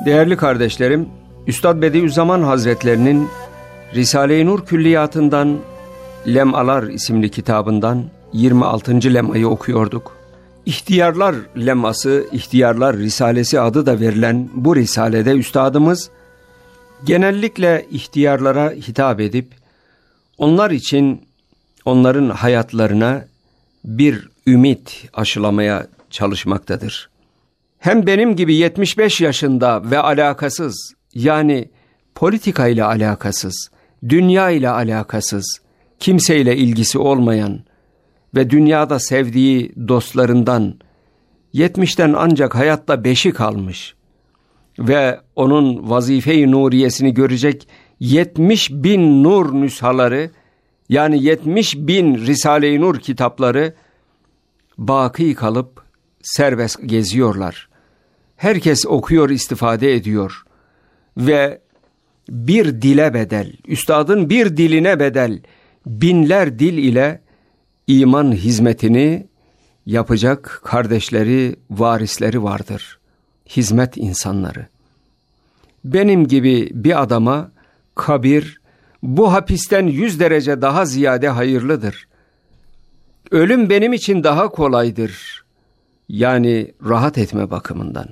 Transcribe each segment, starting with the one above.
Değerli kardeşlerim, Üstad Bediüzzaman Hazretlerinin Risale-i Nur Külliyatından Lemalar isimli kitabından 26. lemayı okuyorduk. İhtiyarlar leması, İhtiyarlar Risalesi adı da verilen bu risalede Üstadımız genellikle ihtiyarlara hitap edip onlar için, onların hayatlarına bir ümit aşılamaya çalışmaktadır. Hem benim gibi 75 yaşında ve alakasız, yani politika ile alakasız, dünya ile alakasız, kimseyle ilgisi olmayan ve dünyada sevdiği dostlarından 70'ten ancak hayatta 5'i kalmış ve onun vazife-i nuriyesini görecek 70.000 nur nüshaları, yani 70.000 Risale-i Nur kitapları baki kalıp serbest geziyorlar. Herkes okuyor, istifade ediyor ve bir dile bedel, üstadın bir diline bedel binler dil ile iman hizmetini yapacak kardeşleri, varisleri vardır. Hizmet insanları. Benim gibi bir adama kabir bu hapisten 100 derece daha ziyade hayırlıdır. Ölüm benim için daha kolaydır. Yani rahat etme bakımından.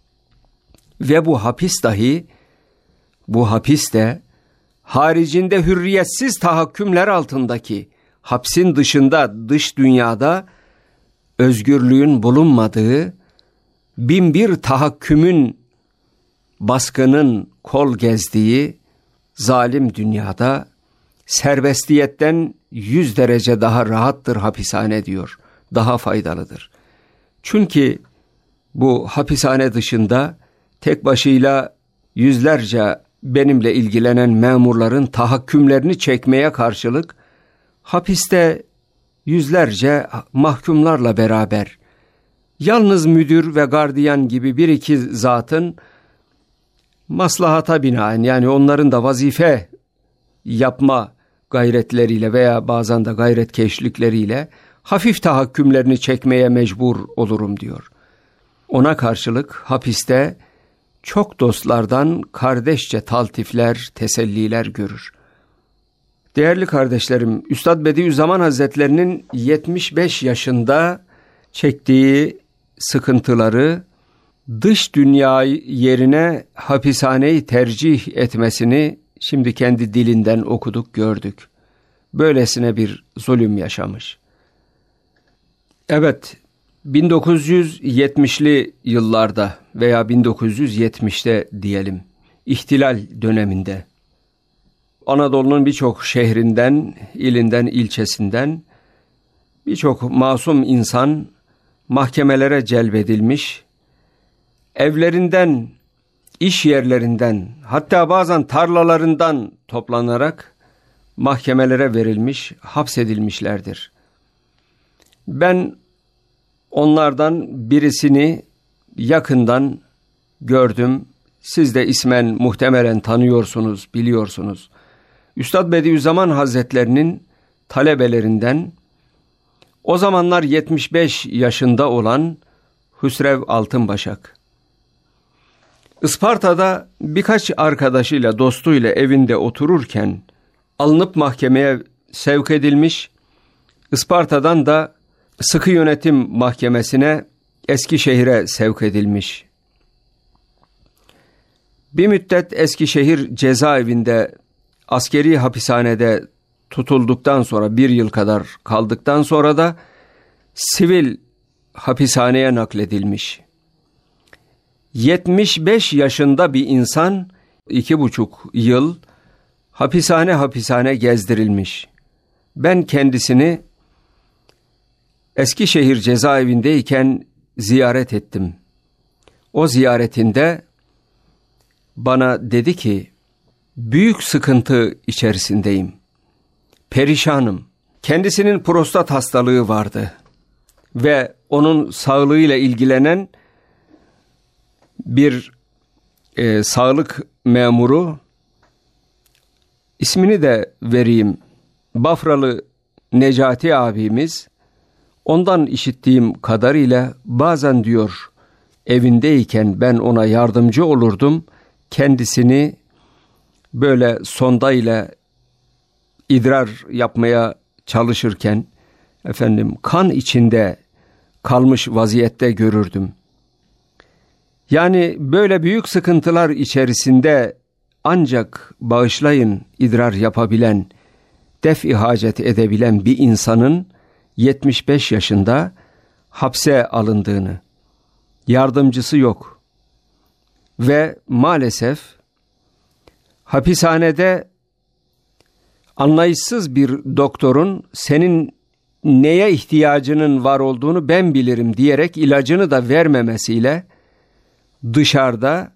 Ve bu hapis dahi, bu hapis de haricinde hürriyetsiz tahakkümler altındaki, hapsin dışında, dış dünyada özgürlüğün bulunmadığı, binbir tahakkümün, baskının kol gezdiği zalim dünyada serbestiyetten 100 derece daha rahattır hapishane diyor. Daha faydalıdır. Çünkü bu hapishane dışında tek başıyla yüzlerce benimle ilgilenen memurların tahakkümlerini çekmeye karşılık hapiste yüzlerce mahkumlarla beraber yalnız müdür ve gardiyan gibi bir iki zatın maslahata binaen, yani onların da vazife yapma gayretleriyle veya bazen de gayretkeşlikleriyle hafif tahakkümlerini çekmeye mecbur olurum diyor. Ona karşılık hapiste çok dostlardan kardeşçe taltifler, teselliler görür. Değerli kardeşlerim, Üstad Bediüzzaman Hazretlerinin 75 yaşında çektiği sıkıntıları, dış dünya yerine hapishaneyi tercih etmesini şimdi kendi dilinden okuduk, gördük. Böylesine bir zulüm yaşamış. Evet, 1970'li yıllarda veya 1970'te diyelim, ihtilal döneminde Anadolu'nun birçok şehrinden, ilinden, ilçesinden birçok masum insan mahkemelere celbedilmiş, evlerinden, iş yerlerinden, hatta bazen tarlalarından toplanarak mahkemelere verilmiş, hapsedilmişlerdir. Ben onlardan birisini yakından gördüm. Siz de ismen muhtemelen tanıyorsunuz, biliyorsunuz. Üstad Bediüzzaman Hazretlerinin talebelerinden, o zamanlar 75 yaşında olan Hüsrev Altınbaşak. Isparta'da birkaç arkadaşıyla, dostuyla evinde otururken alınıp mahkemeye sevk edilmiş, Isparta'dan da Sıkı Yönetim Mahkemesi'ne, Eskişehir'e sevk edilmiş. Bir müddet Eskişehir cezaevinde, askeri hapishanede tutulduktan sonra, 1 yıl kadar kaldıktan sonra da sivil hapishaneye nakledilmiş. 75 yaşında bir insan 2,5 yıl hapishane gezdirilmiş. Ben kendisini Eskişehir cezaevindeyken ziyaret ettim. O ziyaretinde bana dedi ki, büyük sıkıntı içerisindeyim, perişanım. Kendisinin prostat hastalığı vardı ve onun sağlığıyla ilgilenen bir sağlık memuru, ismini de vereyim, Bafralı Necati abimiz, ondan işittiğim kadarıyla bazen diyor evindeyken ben ona yardımcı olurdum. Kendisini böyle sonda ile idrar yapmaya çalışırken kan içinde kalmış vaziyette görürdüm. Yani böyle büyük sıkıntılar içerisinde ancak bağışlayın idrar yapabilen, def-i hacet edebilen bir insanın 75 yaşında hapse alındığını, yardımcısı yok ve maalesef hapishanede anlayışsız bir doktorun senin neye ihtiyacının var olduğunu ben bilirim diyerek ilacını da vermemesiyle dışarıda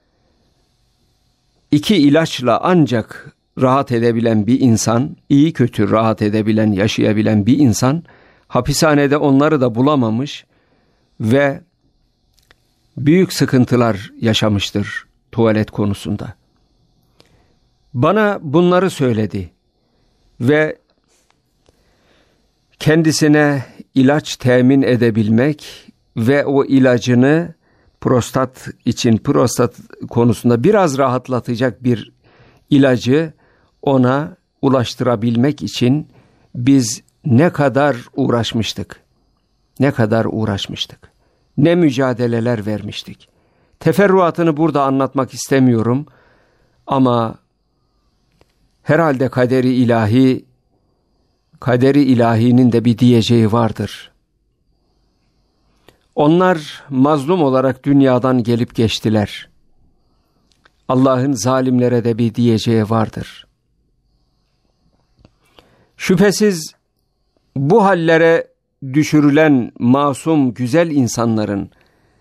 2 ilaçla ancak rahat edebilen bir insan, iyi kötü rahat edebilen, yaşayabilen bir insan hapishanede onları da bulamamış ve büyük sıkıntılar yaşamıştır tuvalet konusunda. Bana bunları söyledi ve kendisine ilaç temin edebilmek ve o ilacını prostat konusunda biraz rahatlatacak bir ilacı ona ulaştırabilmek için biz ne kadar uğraşmıştık. Ne kadar uğraşmıştık. Ne mücadeleler vermiştik. Teferruatını burada anlatmak istemiyorum ama herhalde kaderi ilahinin de bir diyeceği vardır. Onlar mazlum olarak dünyadan gelip geçtiler. Allah'ın zalimlere de bir diyeceği vardır. Şüphesiz bu hallere düşürülen masum, güzel insanların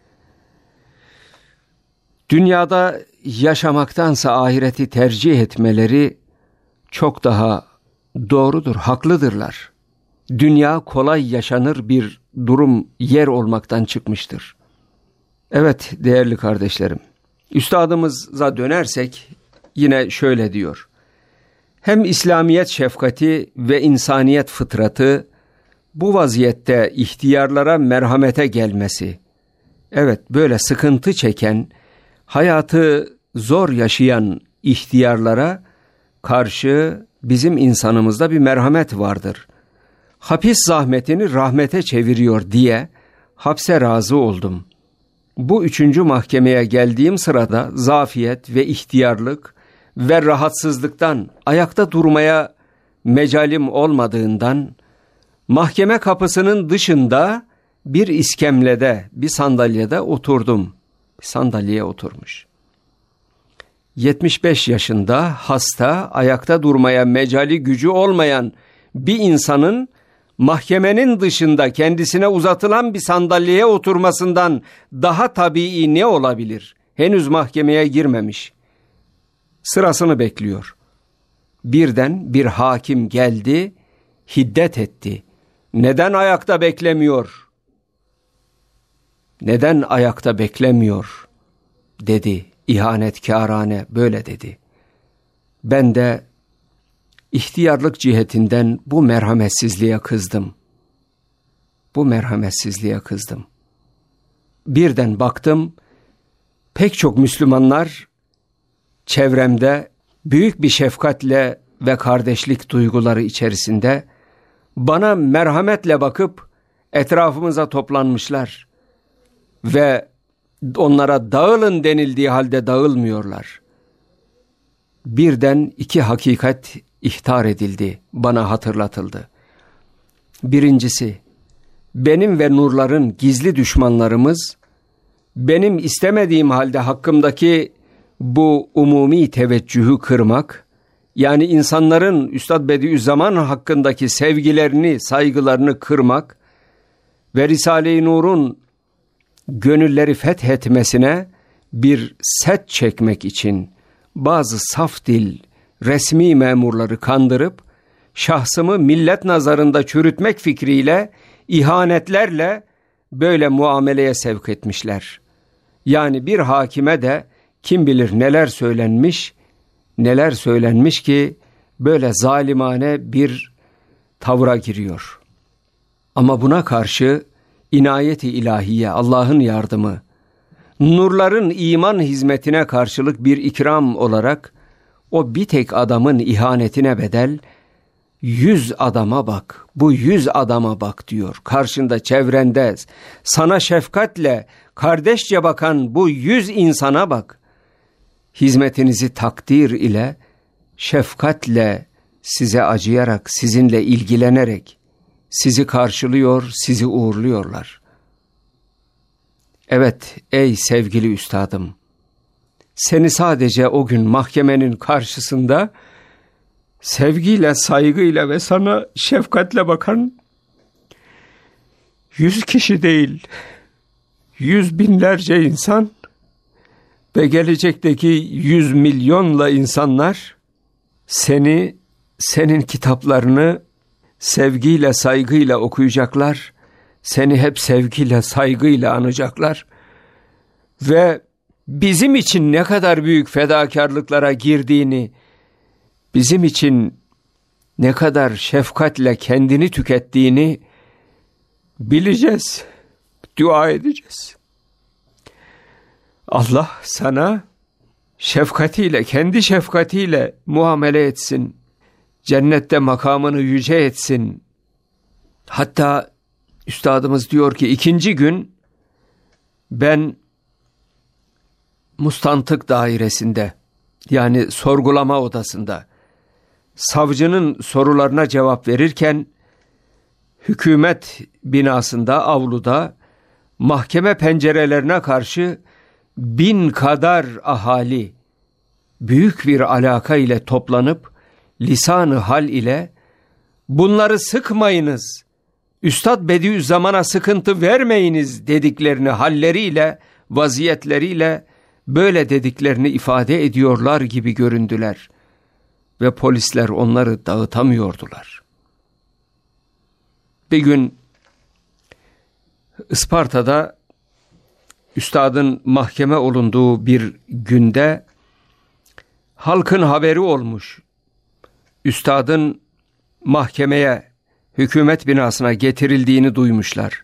dünyada yaşamaktansa ahireti tercih etmeleri çok daha doğrudur, haklıdırlar. Dünya kolay yaşanır bir durum, yer olmaktan çıkmıştır. Evet değerli kardeşlerim, üstadımıza dönersek yine şöyle diyor. Hem İslamiyet şefkati ve insaniyet fıtratı bu vaziyette ihtiyarlara merhamete gelmesi. Evet, böyle sıkıntı çeken, hayatı zor yaşayan ihtiyarlara karşı bizim insanımızda bir merhamet vardır. Hapis zahmetini rahmete çeviriyor diye hapse razı oldum. Bu 3. mahkemeye geldiğim sırada zafiyet ve ihtiyarlık ve rahatsızlıktan ayakta durmaya mecalim olmadığından mahkeme kapısının dışında bir iskemlede, bir sandalyede oturdum. Bir sandalyeye oturmuş. 75 yaşında hasta, ayakta durmaya mecali gücü olmayan bir insanın mahkemenin dışında kendisine uzatılan bir sandalyeye oturmasından daha tabii ne olabilir? Henüz mahkemeye girmemiş. Sırasını bekliyor. Birden bir hakim geldi, hiddet etti. Neden ayakta beklemiyor? Neden ayakta beklemiyor? Dedi. İhanetkârane böyle dedi. Ben de ihtiyarlık cihetinden bu merhametsizliğe kızdım. Bu merhametsizliğe kızdım. Birden baktım, pek çok Müslümanlar çevremde büyük bir şefkatle ve kardeşlik duyguları içerisinde bana merhametle bakıp etrafımıza toplanmışlar ve onlara dağılın denildiği halde dağılmıyorlar. Birden 2 hakikat ihtar edildi, bana hatırlatıldı. Birincisi, benim ve nurların gizli düşmanlarımız, benim istemediğim halde hakkımdaki bu umumi teveccühü kırmak, yani insanların Üstad Bediüzzaman hakkındaki sevgilerini, saygılarını kırmak ve Risale-i Nur'un gönülleri fethetmesine bir set çekmek için bazı saf dil, resmi memurları kandırıp şahsımı millet nazarında çürütmek fikriyle, ihanetlerle böyle muameleye sevk etmişler. Yani bir hakime de kim bilir neler söylenmiş ki böyle zalimane bir tavra giriyor. Ama buna karşı inayeti ilahiye, Allah'ın yardımı, nurların iman hizmetine karşılık bir ikram olarak o bir tek adamın ihanetine bedel 100 adama bak, bu 100 adama bak diyor. Karşında, çevrende, sana şefkatle, kardeşçe bakan bu 100 insana bak. Hizmetinizi takdir ile, şefkatle, size acıyarak, sizinle ilgilenerek sizi karşılıyor, sizi uğurluyorlar. Evet ey sevgili üstadım, seni sadece o gün mahkemenin karşısında sevgiyle, saygıyla ve sana şefkatle bakan 100 kişi değil, 100 binlerce insan ve gelecekteki 100 milyonla insanlar senin kitaplarını sevgiyle, saygıyla okuyacaklar. Seni hep sevgiyle, saygıyla anacaklar. Ve bizim için ne kadar büyük fedakarlıklara girdiğini, bizim için ne kadar şefkatle kendini tükettiğini bileceğiz, dua edeceğiz. Allah sana şefkatiyle, kendi şefkatiyle muamele etsin. Cennette makamını yüce etsin. Hatta üstadımız diyor ki 2. gün ben mustantık dairesinde, yani sorgulama odasında savcının sorularına cevap verirken hükümet binasında, avluda mahkeme pencerelerine karşı 1000 kadar ahali büyük bir alaka ile toplanıp lisan-ı hal ile bunları sıkmayınız, Üstad Bediüzzaman'a sıkıntı vermeyiniz dediklerini halleriyle, vaziyetleriyle böyle dediklerini ifade ediyorlar gibi göründüler. Ve polisler onları dağıtamıyordular. Bir gün Isparta'da üstadın mahkeme olunduğu bir günde halkın haberi olmuş. Üstadın mahkemeye, hükümet binasına getirildiğini duymuşlar.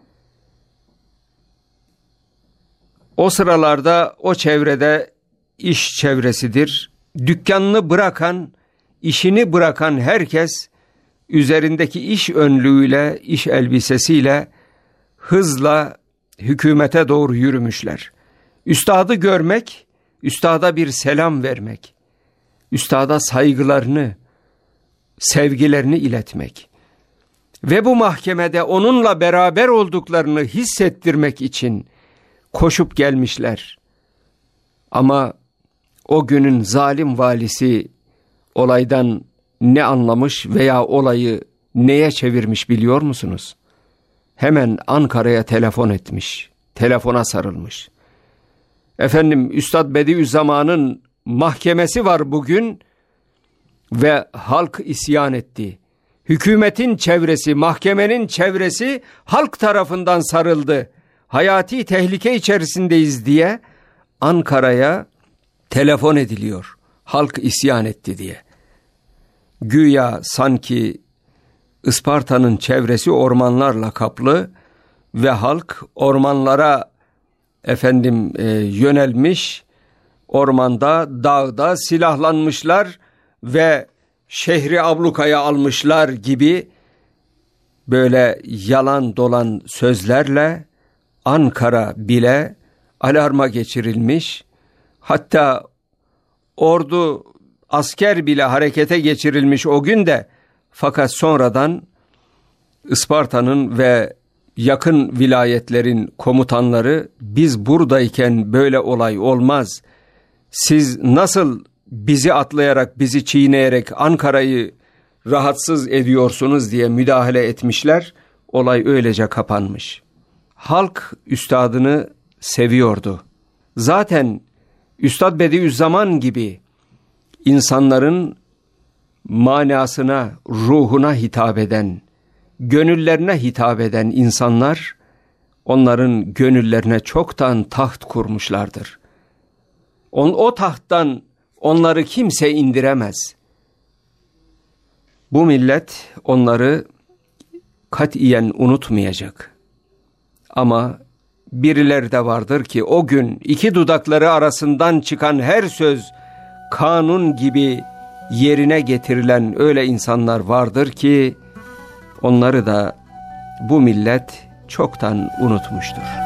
O sıralarda o çevrede iş çevresidir. Dükkanını bırakan, işini bırakan herkes üzerindeki iş önlüğüyle, iş elbisesiyle hızla hükümete doğru yürümüşler. Üstadı görmek, üstada bir selam vermek, üstada saygılarını, sevgilerini iletmek ve bu mahkemede onunla beraber olduklarını hissettirmek için koşup gelmişler. Ama o günün zalim valisi olaydan ne anlamış veya olayı neye çevirmiş biliyor musunuz? Hemen Ankara'ya telefon etmiş, telefona sarılmış. Efendim, Üstad Bediüzzaman'ın mahkemesi var bugün ve halk isyan etti. Hükümetin çevresi, mahkemenin çevresi halk tarafından sarıldı. Hayati tehlike içerisindeyiz diye Ankara'ya telefon ediliyor. Halk isyan etti diye. Güya sanki Isparta'nın çevresi ormanlarla kaplı ve halk ormanlara yönelmiş, ormanda, dağda silahlanmışlar ve şehri ablukaya almışlar gibi böyle yalan dolan sözlerle Ankara bile alarma geçirilmiş. Hatta ordu, asker bile harekete geçirilmiş o gün de, fakat sonradan Isparta'nın ve yakın vilayetlerin komutanları biz buradayken böyle olay olmaz. Siz nasıl bizi atlayarak, bizi çiğneyerek Ankara'yı rahatsız ediyorsunuz diye müdahale etmişler. Olay öylece kapanmış. Halk üstadını seviyordu. Zaten Üstad Bediüzzaman gibi insanların manasına, ruhuna hitap eden, gönüllerine hitap eden insanlar, onların gönüllerine çoktan taht kurmuşlardır. O tahttan onları kimse indiremez. Bu millet onları katiyen unutmayacak. Ama birileri de vardır ki o gün iki dudakları arasından çıkan her söz kanun gibi yerine getirilen öyle insanlar vardır ki onları da bu millet çoktan unutmuştur.